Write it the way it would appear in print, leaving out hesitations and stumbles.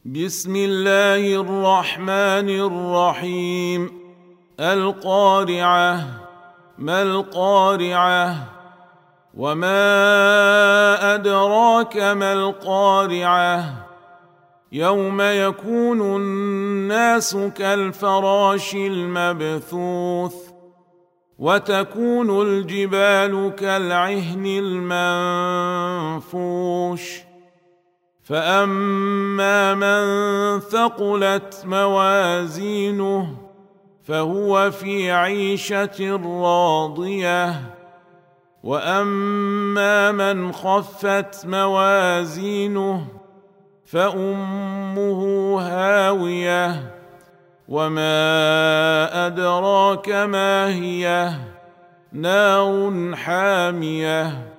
بسم الله الرحمن الرحيم. القارعة. ما القارعة؟ وما أدراك ما القارعة؟ يوم يكون الناس كالفراش المبثوث وتكون الجبال كالعهن المنفوش فأما من ثقلت موازينه فهو في عيشة راضية وأما من خفت موازينه فأمه هاوية وما أدراك ما هي نار حامية